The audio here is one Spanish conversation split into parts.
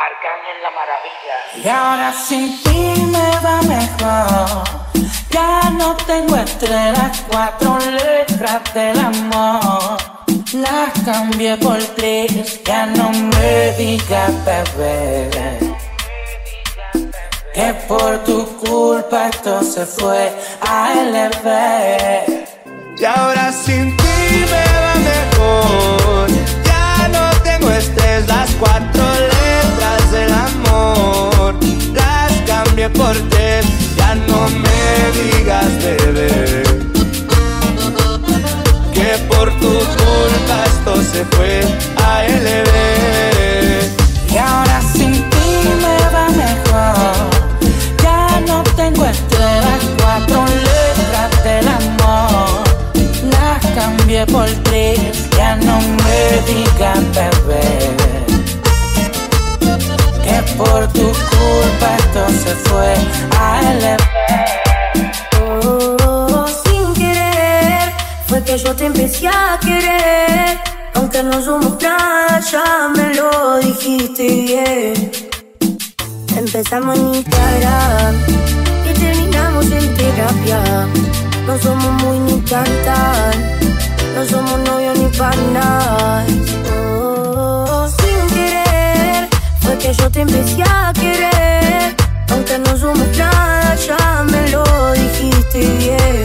Arcángel La Maravilla. Y ahora sin ti me va mejor. Ya no tengo estrellas, 4 letras del amor. Las cambié por 3, ya no me digas bebé que por tu culpa esto se fue a LV. Y ahora sin ti me va mejor. Ya no tengo estrés, las 4 letras del amor las cambié por 3, ya no me digas bebé que por tu culpa esto se fue a LV. Y ahora sin ti me va mejor. Ya no tengo estrellas, 4 letras del amor las cambié por 3, ya no me digas bebé que por tu culpa esto se fue a LV. Sin querer fue que yo te empecé a querer. Aunque no somos nada, ya me lo dijiste bien. Empezamos en Instagram y terminamos en terapia. No somos muy ni tan, no somos novios ni panas. Sin querer fue que yo te empecé a querer. Aunque no somos nada, ya me lo dijiste bien.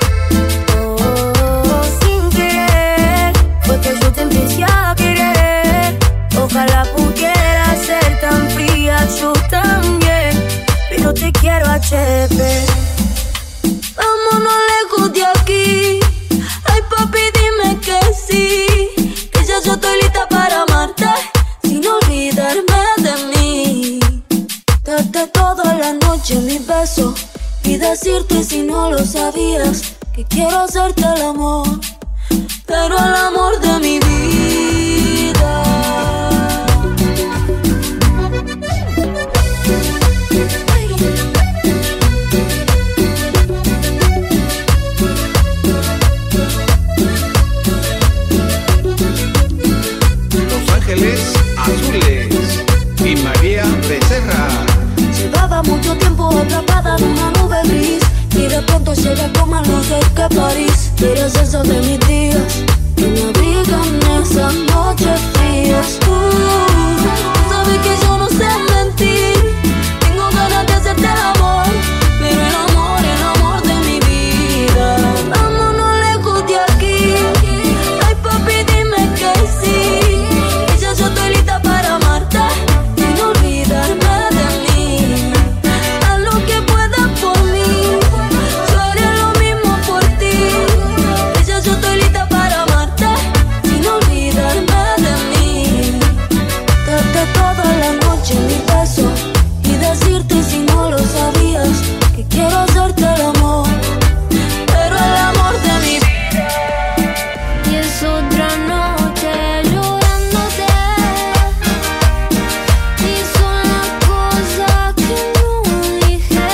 Sin querer fue que yo te empecé a querer. Ojalá pudiera ser tan fría, yo también, pero te quiero HP. Vámonos lejos de aquí. Ay papi, dime que sí, que ya yo estoy lista para amarte, sin olvidarme de mí. Darte toda la noche mis besos y decirte si no lo sabías que quiero hacerte el amor, pero el amor de mi vida. Azules y María Becerra. Llevaba mucho tiempo atrapada en una nube gris y de pronto llega como luces que París. Eres eso de mis días que me abrigan esas noches frías. Sabes que yo no sé mentir, tengo ganas de hacerte el amor, pero el amor de mi vida. Vámonos lejos de aquí. Ay papi, dime que sí, que ya yo estoy lista para amarte, sin olvidarme de mí. Haz lo que puedas por mí, yo haré lo mismo por ti. Que ya yo estoy lista para amarte, sin olvidarme de mí. Darte toda la noche mi beso y decirte si no lo sabías que quiero hacerte el amor, pero el amor de mi vida. Y es otra noche llorándote, y son las cosas que no dije.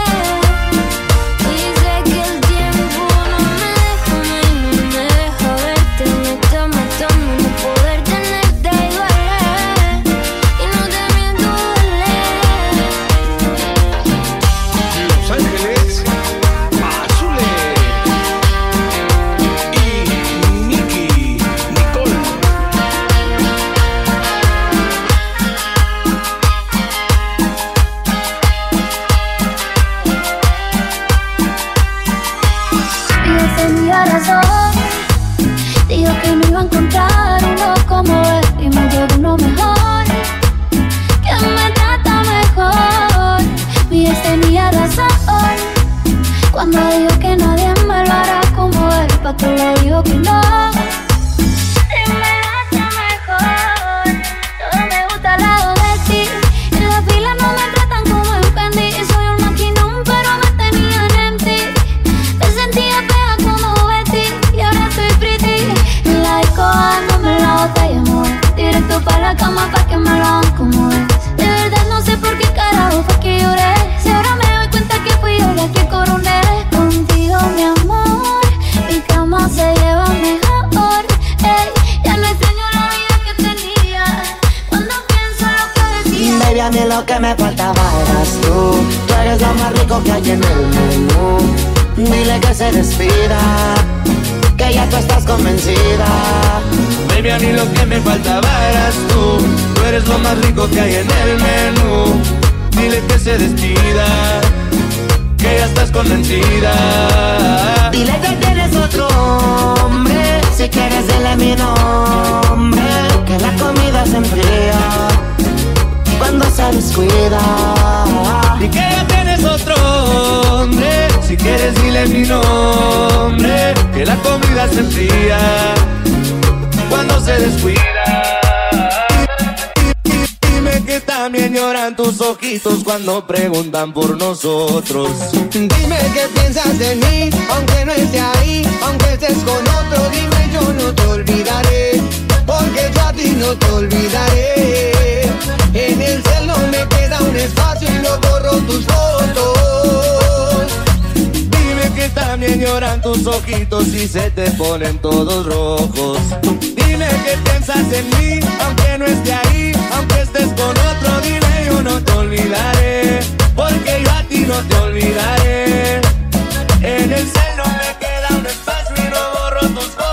Y sé que el tiempo no me deja verte, me está matando no poder tenerte y duele, y no te miento duele. Baby, a mí lo que me faltaba eras tú. Tú eres lo más rico que hay en el menú. Dile que se despida, que ya tú estás convencida. Baby, a mí lo que me faltaba eras tú. Tú eres lo más rico que hay en el menú. Dile que se despida, que ya estás convencida. Dile que tienes otro hombre. Si quieres dile mi nombre. Que la comida se enfría cuando se descuida. Y que ya tienes otro hombre. Si quieres dile mi nombre. Que la comida se enfría cuando se descuida. Dime que también lloran tus ojitos cuando preguntan por nosotros. Dime qué piensas de mí, aunque no esté ahí, aunque estés con otro. Dime, yo no te olvidaré, porque yo a ti no te olvidaré. En el cel no me queda un espacio y no borro tus fotos. Dime que también lloran tus ojitos y se te ponen todos rojos. Dime que piensas en mí, aunque no esté ahí, aunque estés con otro. Dime, yo no te olvidaré, porque yo a ti no te olvidaré. En el cel no me queda un espacio y no borro tus fotos.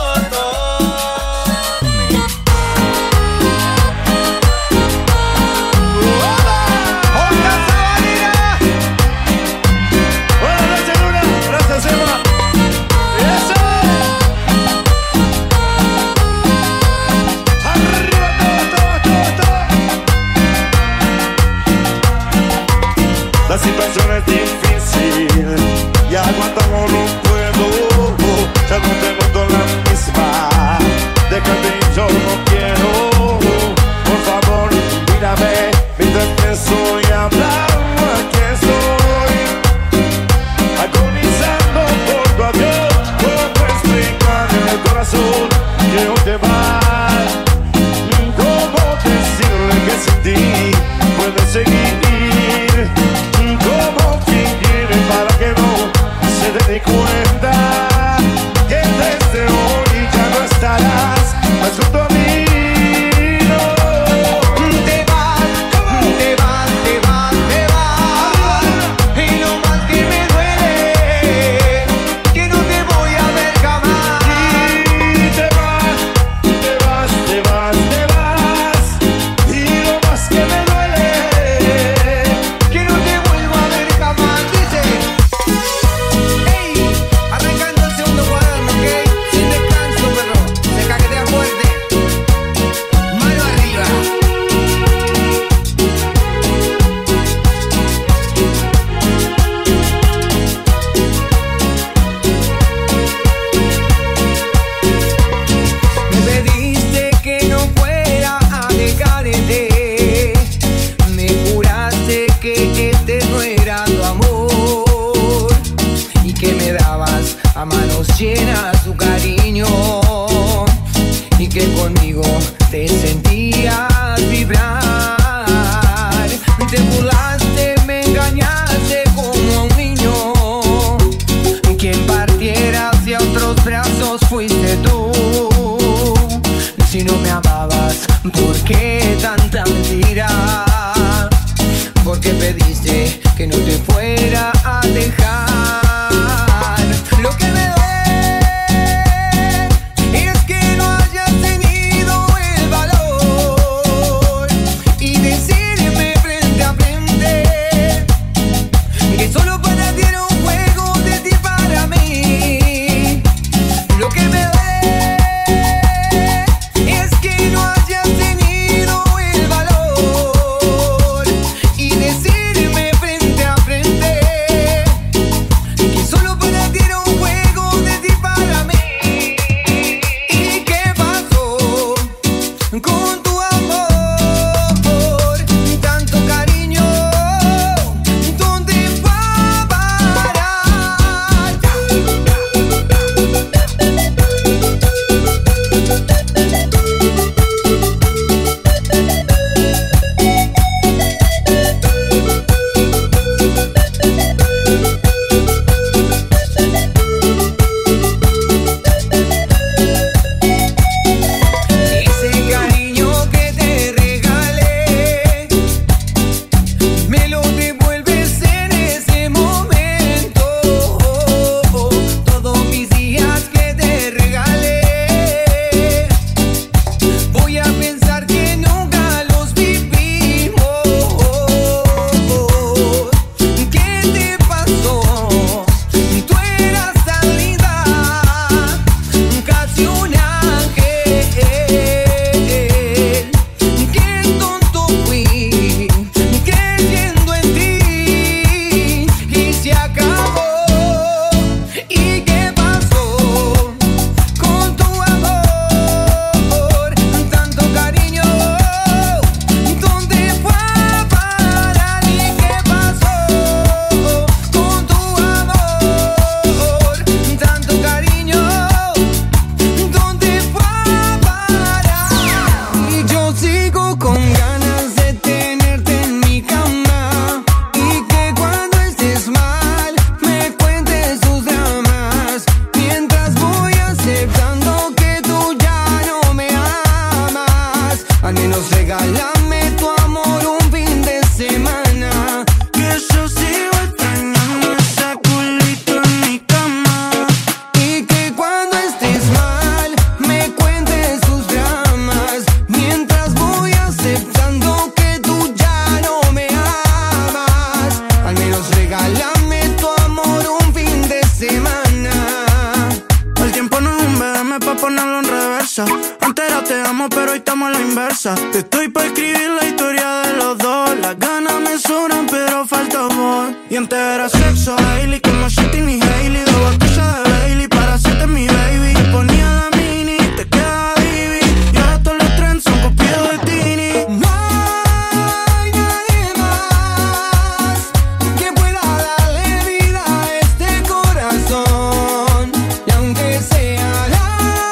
fuerza. Antes era te amo, pero hoy estamos a la inversa. Estoy pa' escribir la historia de los dos. Las ganas me sobran, pero falta amor. Y antes era sexo, Hailey, como Shantin y Hailey. 2 botellas de Bailey para hacerte mi baby. Te ponía la mini, te quedaba divi. Y ahora todos los trends son copiados de Tini. No hay nadie más que pueda darle vida a este corazón. Y aunque sea la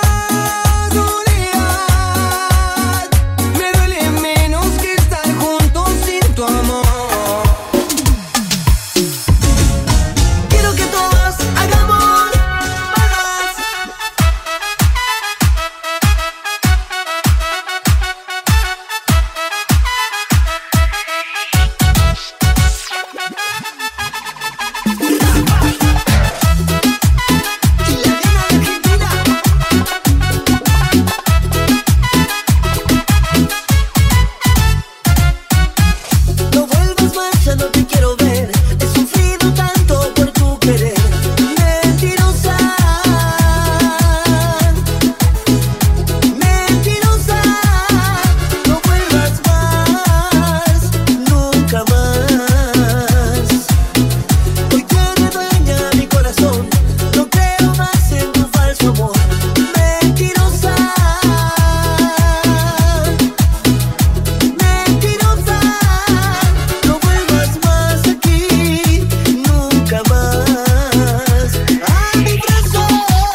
soledad, me duele menos que estar juntos sin tu amor. Quiero que todos hagamos pagas. Y la nena argentina. No vuelvas más, ya no te quiero ver. He sufrido tanto por tu querer. Mentirosa, mentirosa. No vuelvas más, nunca más. Hoy tiene dueña mi corazón. No creo más en tu falso amor. Mentirosa, mentirosa. No vuelvas más aquí, nunca más. A mi corazón.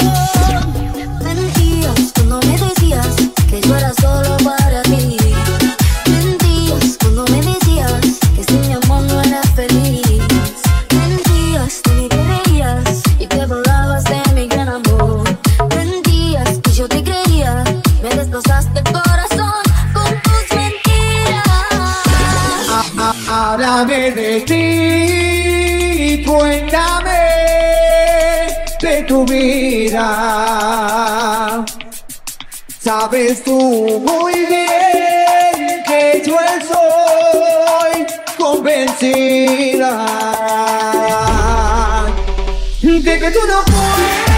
Mentías cuando me decías que yo era solo para ti. Mentías cuando me decías que sin mi amor no eras feliz. Mentías que ni te reías y te burlabas de mi gran amor. Mentías que yo te creía, me destrozaste el corazón con tus mentiras. Háblame de ti, cuéntame de tu vida. Sabes tú muy bien que yo estoy convencida de que tú no puedes